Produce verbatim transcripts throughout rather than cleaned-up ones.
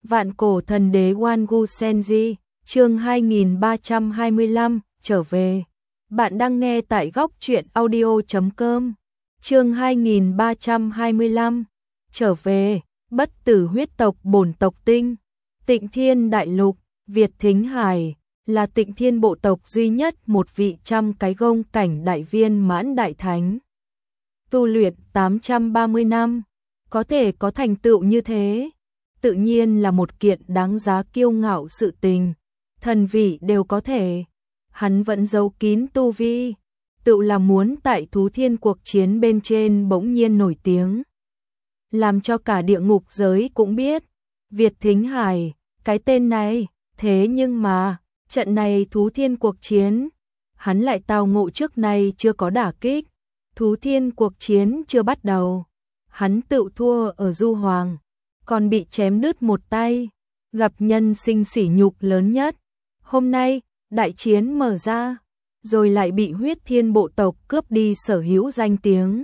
Vạn cổ thần đế Wangu Senji, chương hai nghìn ba trăm hai mươi lăm, trở về. Bạn đang nghe tại góc truyện audio chấm com. Chương hai nghìn ba trăm hai mươi lăm, trở về, bất tử huyết tộc bổn tộc tinh. Tịnh Thiên Đại Lục, Việt Thính Hải, là Tịnh Thiên bộ tộc duy nhất một vị trăm cái gông cảnh đại viên mãn đại thánh. Tu luyện tám trăm ba mươi năm, có thể có thành tựu như thế, tự nhiên là một kiện đáng giá kiêu ngạo sự tình. Thần vị đều có thể, hắn vẫn giấu kín tu vi, tự là muốn tại thú thiên cuộc chiến bên trên bỗng nhiên nổi tiếng. Làm cho cả địa ngục giới cũng biết, Việt Thính Hải, cái tên này, thế nhưng mà, trận này thú thiên cuộc chiến, hắn lại tao ngộ trước nay chưa có đả kích. Thú thiên cuộc chiến chưa bắt đầu, hắn tự thua ở Du Hoàng, còn bị chém đứt một tay, gặp nhân sinh sỉ nhục lớn nhất. Hôm nay, đại chiến mở ra, rồi lại bị huyết thiên bộ tộc cướp đi sở hữu danh tiếng.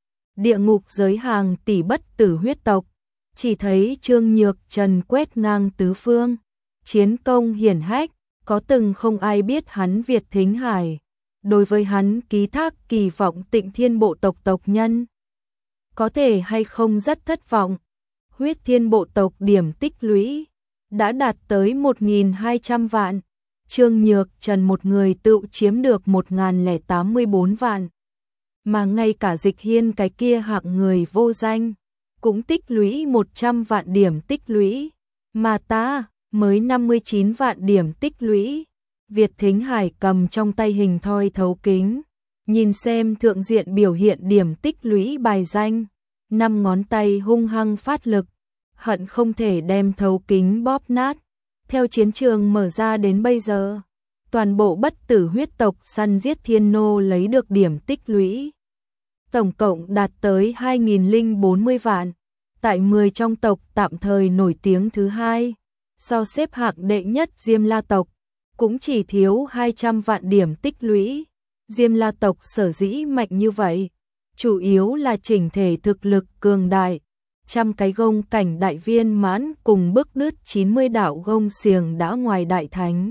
Địa ngục giới hàng tỷ bất tử huyết tộc, chỉ thấy Trương Nhược Trần quét ngang tứ phương, chiến công hiển hách, có từng không ai biết hắn Việt Thính Hải. Đối với hắn ký thác kỳ vọng Tịnh Thiên bộ tộc tộc nhân, có thể hay không rất thất vọng. Huyết thiên bộ tộc điểm tích lũy đã đạt tới một nghìn hai trăm vạn, Trương Nhược Trần một người tự chiếm được một nghìn lẻ tám mươi bốn vạn, mà ngay cả Dịch Hiên cái kia hạng người vô danh cũng tích lũy một trăm vạn điểm tích lũy, mà ta mới năm mươi chín vạn điểm tích lũy. Việt Thính Hải cầm trong tay hình thoi thấu kính, nhìn xem thượng diện biểu hiện điểm tích lũy bài danh, năm ngón tay hung hăng phát lực, hận không thể đem thấu kính bóp nát. Theo chiến trường mở ra đến bây giờ, toàn bộ bất tử huyết tộc săn giết thiên nô lấy được điểm tích lũy tổng cộng đạt tới hai nghìn bốn mươi vạn, tại mười trong tộc tạm thời nổi tiếng thứ hai, so xếp hạng đệ nhất Diêm La tộc cũng chỉ thiếu hai trăm vạn điểm tích lũy. Diêm La tộc sở dĩ mạnh như vậy, chủ yếu là chỉnh thể thực lực cường đại, trăm cái gông cảnh đại viên mãn cùng bức đứt chín mươi đạo gông xiềng đã ngoài đại thánh.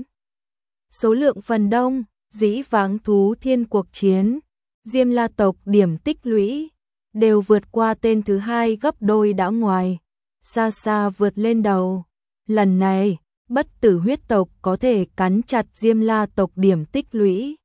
Số lượng phần đông, dĩ vãng thú thiên cuộc chiến, Diêm La tộc điểm tích lũy đều vượt qua tên thứ hai gấp đôi đã ngoài, xa xa vượt lên đầu. Lần này, bất tử huyết tộc có thể cắn chặt Diêm La tộc điểm tích lũy,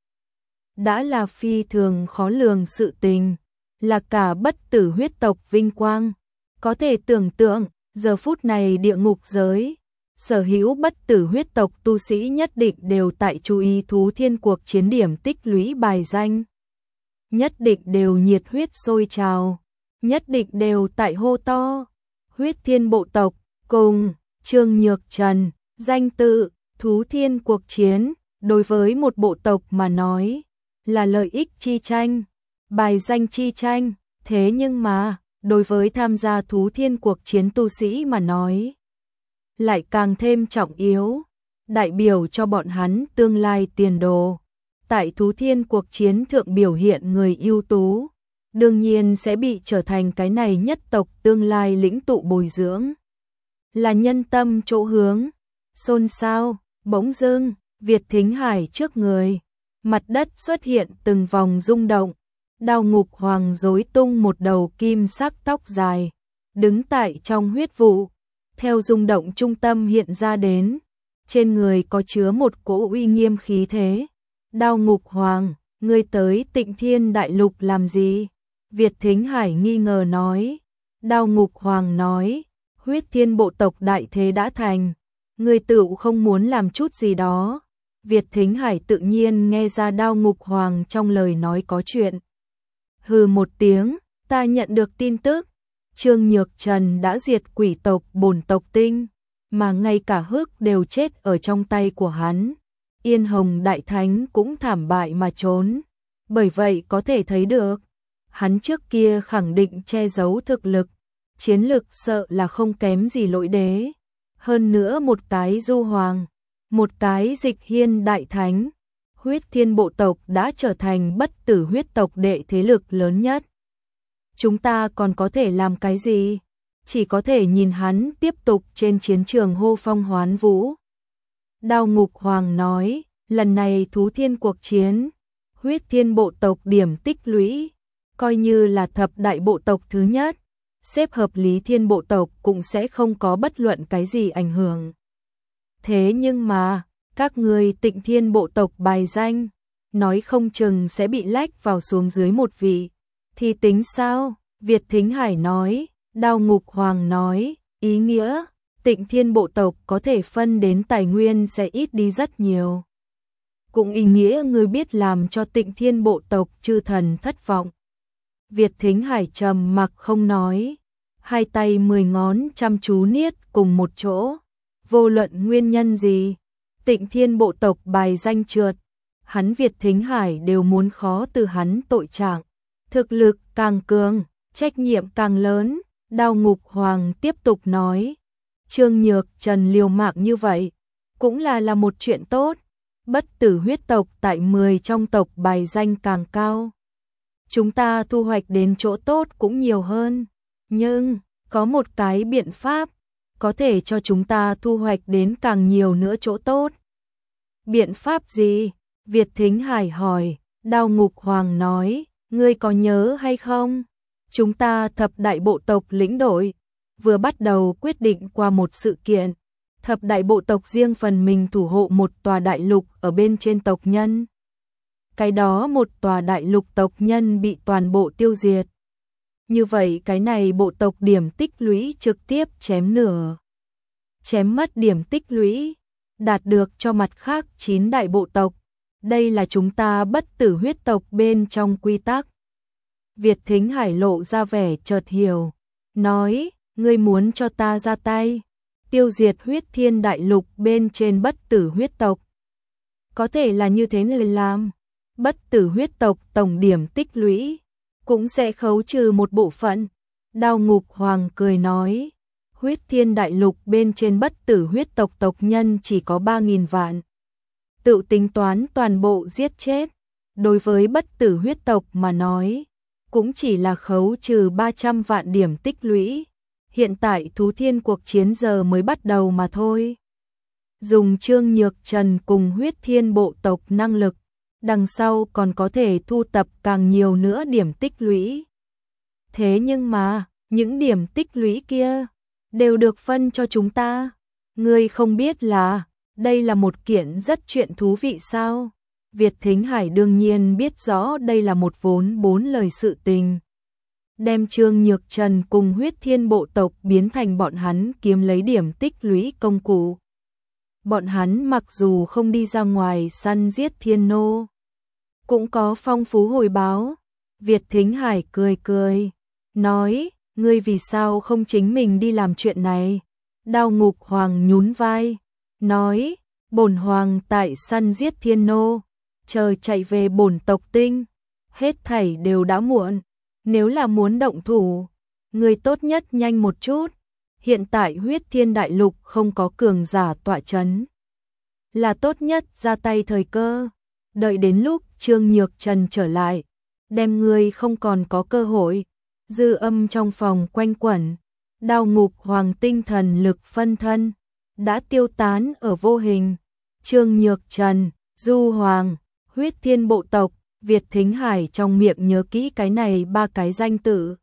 đã là phi thường khó lường sự tình, là cả bất tử huyết tộc vinh quang. Có thể tưởng tượng, giờ phút này địa ngục giới, sở hữu bất tử huyết tộc tu sĩ nhất định đều tại chú ý thú thiên cuộc chiến điểm tích lũy bài danh. Nhất định đều nhiệt huyết sôi trào, nhất định đều tại hô to. Huyết thiên bộ tộc, cùng Trương Nhược Trần, danh tự, thú thiên cuộc chiến, đối với một bộ tộc mà nói, là lợi ích chi tranh, bài danh chi tranh, thế nhưng mà, đối với tham gia thú thiên cuộc chiến tu sĩ mà nói, lại càng thêm trọng yếu, đại biểu cho bọn hắn tương lai tiền đồ. Tại thú thiên cuộc chiến thượng biểu hiện người ưu tú, đương nhiên sẽ bị trở thành cái này nhất tộc tương lai lĩnh tụ bồi dưỡng, là nhân tâm chỗ hướng. Xôn xao, bỗng dưng, Việt Thính Hải trước người, mặt đất xuất hiện từng vòng rung động, Đao Ngục Hoàng rối tung một đầu kim sắc tóc dài, đứng tại trong huyết vụ, theo rung động trung tâm hiện ra đến, trên người có chứa một cỗ uy nghiêm khí thế. Đao Ngục Hoàng, ngươi tới Tịnh Thiên Đại Lục làm gì? Việt Thính Hải nghi ngờ nói. Đao Ngục Hoàng nói, huyết thiên bộ tộc đại thế đã thành, ngươi tự không muốn làm chút gì đó. Việt Thính Hải tự nhiên nghe ra Đao Ngục Hoàng trong lời nói có chuyện. Hừ một tiếng, ta nhận được tin tức, Trương Nhược Trần đã diệt quỷ tộc bổn tộc tinh, mà ngay cả Hức đều chết ở trong tay của hắn. Yên Hồng Đại Thánh cũng thảm bại mà trốn, bởi vậy có thể thấy được, hắn trước kia khẳng định che giấu thực lực, chiến lực sợ là không kém gì Lỗi Đế, hơn nữa một cái Du Hoàng, một cái Dịch Hiên Đại Thánh, huyết thiên bộ tộc đã trở thành bất tử huyết tộc đệ thế lực lớn nhất. Chúng ta còn có thể làm cái gì? chỉ có thể nhìn hắn tiếp tục trên chiến trường hô phong hoán vũ. Đao Ngục Hoàng nói, lần này thú thiên cuộc chiến, huyết thiên bộ tộc điểm tích lũy, coi như là thập đại bộ tộc thứ nhất, xếp hợp lý thiên bộ tộc cũng sẽ không có bất luận cái gì ảnh hưởng. Thế nhưng mà, các người Tịnh Thiên bộ tộc bài danh, nói không chừng sẽ bị lách vào xuống dưới một vị, thì tính sao? Việt Thính Hải nói, Đao Ngục Hoàng nói, ý nghĩa, Tịnh Thiên bộ tộc có thể phân đến tài nguyên sẽ ít đi rất nhiều. Cũng ý nghĩa người biết làm cho Tịnh Thiên bộ tộc chư thần thất vọng. Việt Thính Hải trầm mặc không nói, hai tay mười ngón chăm chú niết cùng một chỗ, vô luận nguyên nhân gì, Tịnh Thiên bộ tộc bài danh trượt, hắn Việt Thính Hải đều muốn khó từ hắn tội trạng, thực lực càng cường, trách nhiệm càng lớn. Đao Ngục Hoàng tiếp tục nói, Trương Nhược Trần liều mạng như vậy, cũng là là một chuyện tốt, bất tử huyết tộc tại mười trong tộc bài danh càng cao. Chúng ta thu hoạch đến chỗ tốt cũng nhiều hơn, nhưng có một cái biện pháp có thể cho chúng ta thu hoạch đến càng nhiều nữa chỗ tốt. Biện pháp gì? Việt Thính Hải hỏi. Đao Ngục Hoàng nói, ngươi có nhớ hay không? Chúng ta thập đại bộ tộc lĩnh đội vừa bắt đầu quyết định qua một sự kiện, thập đại bộ tộc riêng phần mình thủ hộ một tòa đại lục ở bên trên tộc nhân. Cái đó một tòa đại lục tộc nhân bị toàn bộ tiêu diệt. Như vậy cái này bộ tộc điểm tích lũy trực tiếp chém nửa. Chém mất điểm tích lũy, đạt được cho mặt khác chín đại bộ tộc. Đây là chúng ta bất tử huyết tộc bên trong quy tắc. Việt Thính Hải lộ ra vẻ chợt hiểu, nói, ngươi muốn cho ta ra tay, tiêu diệt huyết thiên đại lục bên trên bất tử huyết tộc. Có thể là như thế này làm, bất tử huyết tộc tổng điểm tích lũy, cũng sẽ khấu trừ một bộ phận. Đao Ngục Hoàng cười nói, huyết thiên đại lục bên trên bất tử huyết tộc tộc nhân chỉ có ba nghìn vạn. Tự tính toán toàn bộ giết chết, đối với bất tử huyết tộc mà nói, cũng chỉ là khấu trừ ba trăm vạn điểm tích lũy. Hiện tại thú thiên cuộc chiến giờ mới bắt đầu mà thôi. Dùng Trương Nhược Trần cùng huyết thiên bộ tộc năng lực, đằng sau còn có thể thu tập càng nhiều nữa điểm tích lũy. Thế nhưng mà, những điểm tích lũy kia đều được phân cho chúng ta. Ngươi không biết là đây là một kiện rất chuyện thú vị sao? Việt Thính Hải đương nhiên biết rõ đây là một vốn bốn lời sự tình. Đem Trương Nhược Trần cùng huyết thiên bộ tộc biến thành bọn hắn kiếm lấy điểm tích lũy công cụ. Bọn hắn mặc dù không đi ra ngoài săn giết thiên nô, cũng có phong phú hồi báo. Việt Thính Hải cười cười, nói, ngươi vì sao không chính mình đi làm chuyện này? Đao Ngục Hoàng nhún vai, nói, bổn hoàng tại săn giết thiên nô, chờ chạy về bổn tộc tinh, hết thảy đều đã muộn. Nếu là muốn động thủ, người tốt nhất nhanh một chút. Hiện tại huyết thiên đại lục không có cường giả tọa chấn, là tốt nhất ra tay thời cơ. Đợi đến lúc Trương Nhược Trần trở lại, đem người không còn có cơ hội. Dư âm trong phòng quanh quẩn, Đao Ngục Hoàng tinh thần lực phân thân đã tiêu tán ở vô hình. Trương Nhược Trần, Du Hoàng, huyết thiên bộ tộc, Việt Thính Hải trong miệng nhớ kỹ cái này ba cái danh tự.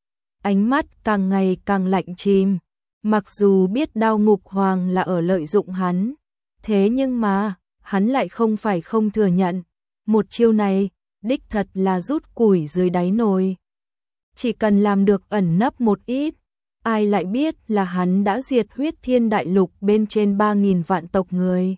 Ánh mắt càng ngày càng lạnh chìm, mặc dù biết Đao Ngục Hoàng là ở lợi dụng hắn, thế nhưng mà, hắn lại không phải không thừa nhận. Một chiêu này, đích thật là rút củi dưới đáy nồi. Chỉ cần làm được ẩn nấp một ít, ai lại biết là hắn đã diệt huyết thiên đại lục bên trên ba nghìn vạn tộc người.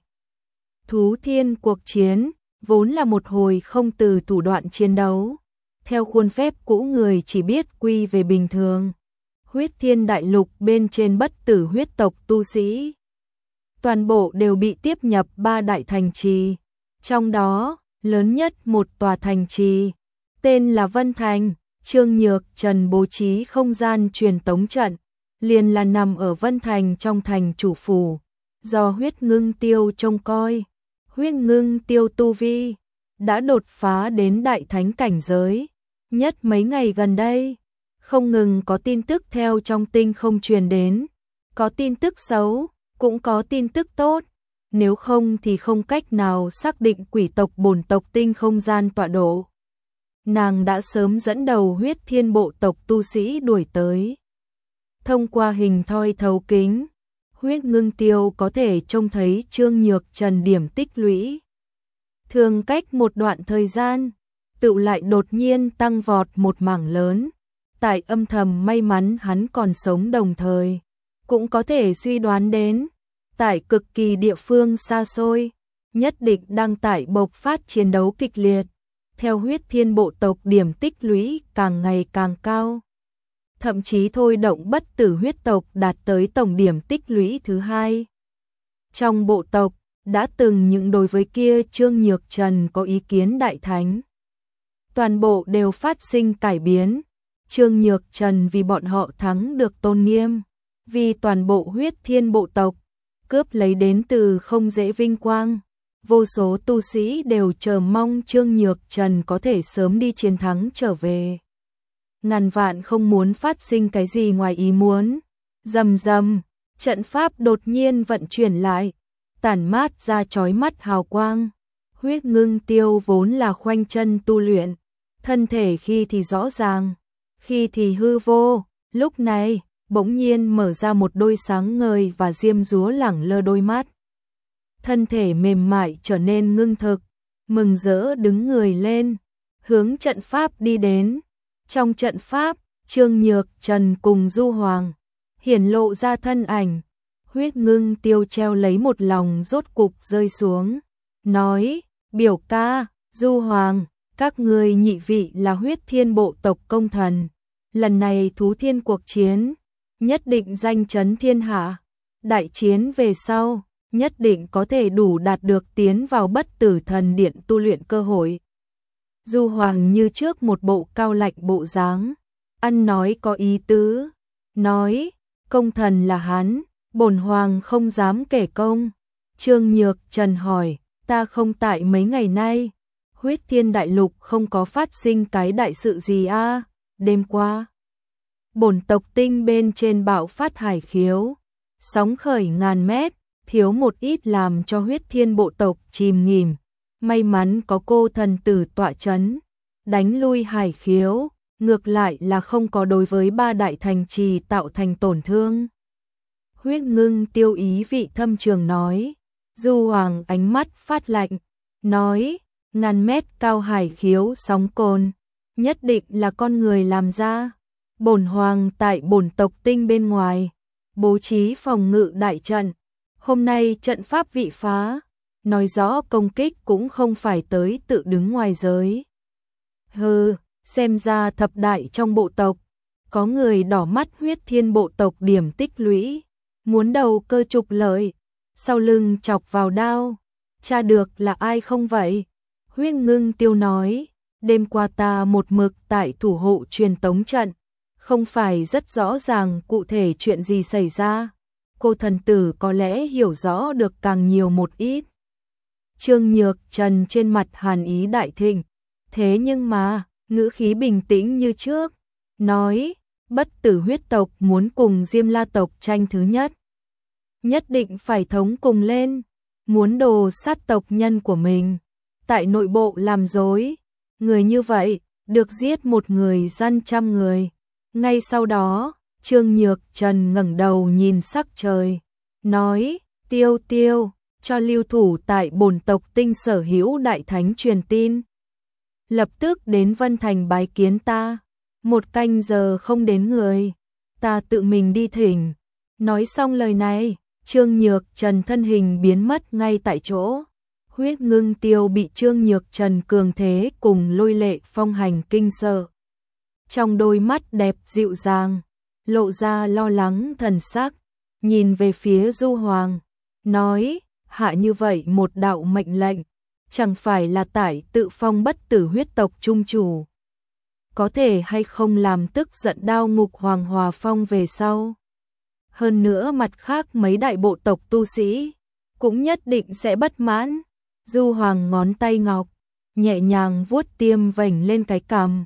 Thú thiên cuộc chiến vốn là một hồi không từ thủ đoạn chiến đấu, theo khuôn phép cũ người chỉ biết quy về bình thường. Huyết thiên đại lục bên trên bất tử huyết tộc tu sĩ, toàn bộ đều bị tiếp nhập ba đại thành trì, trong đó lớn nhất một tòa thành trì, tên là Vân Thành. Trương Nhược Trần bố trí không gian truyền tống trận, liền là nằm ở Vân Thành trong thành chủ phủ, do huyết ngưng tiêu trông coi. Huyết ngưng tiêu tu vi đã đột phá đến đại thánh cảnh giới, nhất mấy ngày gần đây, Không ngừng có tin tức theo trong tinh không truyền đến, có tin tức xấu, cũng có tin tức tốt, nếu không thì không cách nào xác định quỷ tộc bổn tộc tinh không gian tọa độ. Nàng đã sớm dẫn đầu huyết thiên bộ tộc tu sĩ đuổi tới. Thông qua hình thoi thấu kính, huyết ngưng tiêu có thể trông thấy Trương Nhược Trần điểm tích lũy. Thường cách một đoạn thời gian, tựu lại đột nhiên tăng vọt một mảng lớn. Tại âm thầm may mắn hắn còn sống đồng thời, cũng có thể suy đoán đến, tại cực kỳ địa phương xa xôi, nhất định đang tại bộc phát chiến đấu kịch liệt. Theo huyết thiên bộ tộc điểm tích lũy càng ngày càng cao, thậm chí thôi động bất tử huyết tộc đạt tới tổng điểm tích lũy thứ hai. Trong bộ tộc, đã từng những đối với kia Trương Nhược Trần có ý kiến đại thánh. Toàn bộ đều phát sinh cải biến. Trương Nhược Trần vì bọn họ thắng được tôn nghiêm, vì toàn bộ huyết thiên bộ tộc, cướp lấy đến từ không dễ vinh quang. Vô số tu sĩ đều chờ mong Trương Nhược Trần có thể sớm đi chiến thắng trở về. Ngàn vạn không muốn phát sinh cái gì ngoài ý muốn. Rầm rầm, trận pháp đột nhiên vận chuyển lại, tản mát ra chói mắt hào quang. Huyết ngưng tiêu vốn là khoanh chân tu luyện, thân thể khi thì rõ ràng, khi thì hư vô, lúc này bỗng nhiên mở ra một đôi sáng ngời và diêm dúa lẳng lơ đôi mắt. Thân thể mềm mại trở nên ngưng thực, mừng rỡ đứng người lên, hướng trận pháp đi đến. Trong trận pháp, Trương Nhược Trần cùng Du Hoàng hiển lộ ra thân ảnh. Huyết ngưng tiêu treo lấy một lòng rốt cục rơi xuống, nói: biểu ca, Du Hoàng, các ngươi nhị vị là huyết thiên bộ tộc công thần, lần này thú thiên cuộc chiến, nhất định danh chấn thiên hạ. Đại chiến về sau, nhất định có thể đủ đạt được tiến vào bất tử thần điện tu luyện cơ hội. Du Hoàng như trước một bộ cao lạnh bộ dáng, ăn nói có ý tứ, nói: công thần là hắn, bổn hoàng không dám kể công. Trương Nhược Trần hỏi: ta không tại mấy ngày nay, huyết thiên đại lục không có phát sinh cái đại sự gì a? À? Đêm qua, bổn tộc tinh bên trên bạo phát hải khiếu, sóng khởi ngàn mét, thiếu một ít làm cho huyết thiên bộ tộc chìm nghỉm. May mắn có cô thần tử tọa chấn, đánh lui hải khiếu, ngược lại là không có đối với ba đại thành trì tạo thành tổn thương. Huyết ngưng tiêu ý vị thâm trường nói. Du Hoàng ánh mắt phát lạnh, nói: ngàn mét cao hải khiếu sóng cồn, nhất định là con người làm ra. Bổn hoàng tại bổn tộc tinh bên ngoài, bố trí phòng ngự đại trận. Hôm nay trận pháp vị phá, nói rõ công kích cũng không phải tới tự đứng ngoài giới. Hừ, xem ra thập đại trong bộ tộc, có người đỏ mắt huyết thiên bộ tộc điểm tích lũy, muốn đầu cơ trục lợi, sau lưng chọc vào đao. Tra được là ai không vậy? Huyết ngưng tiêu nói: đêm qua ta một mực tại thủ hộ truyền tống trận, không phải rất rõ ràng cụ thể chuyện gì xảy ra. Cô thần tử có lẽ hiểu rõ được càng nhiều một ít. Trương Nhược Trần trên mặt hàn ý đại thịnh, thế nhưng mà, ngữ khí bình tĩnh như trước, nói: bất tử huyết tộc muốn cùng Diêm La tộc tranh thứ nhất, nhất định phải thống cùng lên, muốn đồ sát tộc nhân của mình, tại nội bộ làm dối, người như vậy, được giết một người gian trăm người. Ngay sau đó, Trương Nhược Trần ngẩng đầu nhìn sắc trời, nói: tiêu tiêu, cho lưu thủ tại bổn tộc tinh sở hữu đại thánh truyền tin. Lập tức đến Vân Thành bái kiến ta, một canh giờ không đến người, ta tự mình đi thỉnh. Nói xong lời này, Trương Nhược Trần thân hình biến mất ngay tại chỗ. Huyết ngưng tiêu bị Trương Nhược Trần cường thế cùng lôi lệ phong hành kinh sợ. Trong đôi mắt đẹp dịu dàng, lộ ra lo lắng thần sắc, nhìn về phía Du Hoàng, nói: hạ như vậy một đạo mệnh lệnh, chẳng phải là tại tự phong bất tử huyết tộc trung chủ, có thể hay không làm tức giận Đao Ngục Hoàng hòa phong về sau. Hơn nữa mặt khác mấy đại bộ tộc tu sĩ cũng nhất định sẽ bất mãn. Du Hoàng ngón tay ngọc nhẹ nhàng vuốt tiêm vành lên cái cằm,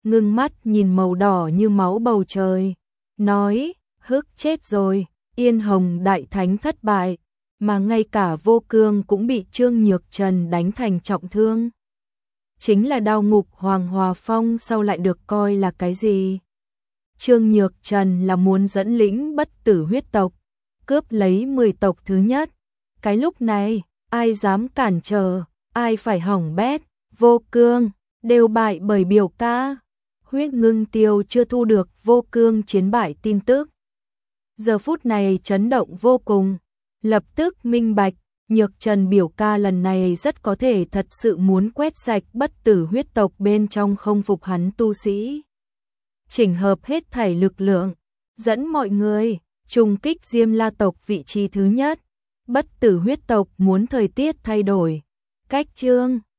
ngưng mắt nhìn màu đỏ như máu bầu trời, nói, hức chết rồi, Yên Hồng đại thánh thất bại, mà ngay cả Vô Cương cũng bị Trương Nhược Trần đánh thành trọng thương. Chính là đao ngục Hoàng Hòa Phong sao lại được coi là cái gì? Trương Nhược Trần là muốn dẫn lĩnh bất tử huyết tộc, cướp lấy mười tộc thứ nhất. Cái lúc này, ai dám cản trở, ai phải hỏng bét, Vô Cương, đều bại bởi biểu ca. Huyết Ngưng Tiêu chưa thu được Vô Cương chiến bại tin tức. Giờ phút này chấn động vô cùng, lập tức minh bạch, Nhược Trần biểu ca lần này rất có thể thật sự muốn quét sạch bất tử huyết tộc bên trong không phục hắn tu sĩ. Chỉnh hợp hết thảy lực lượng, dẫn mọi người, trùng kích Diêm La tộc vị trí thứ nhất. Bất tử huyết tộc muốn thời tiết thay đổi, cách chương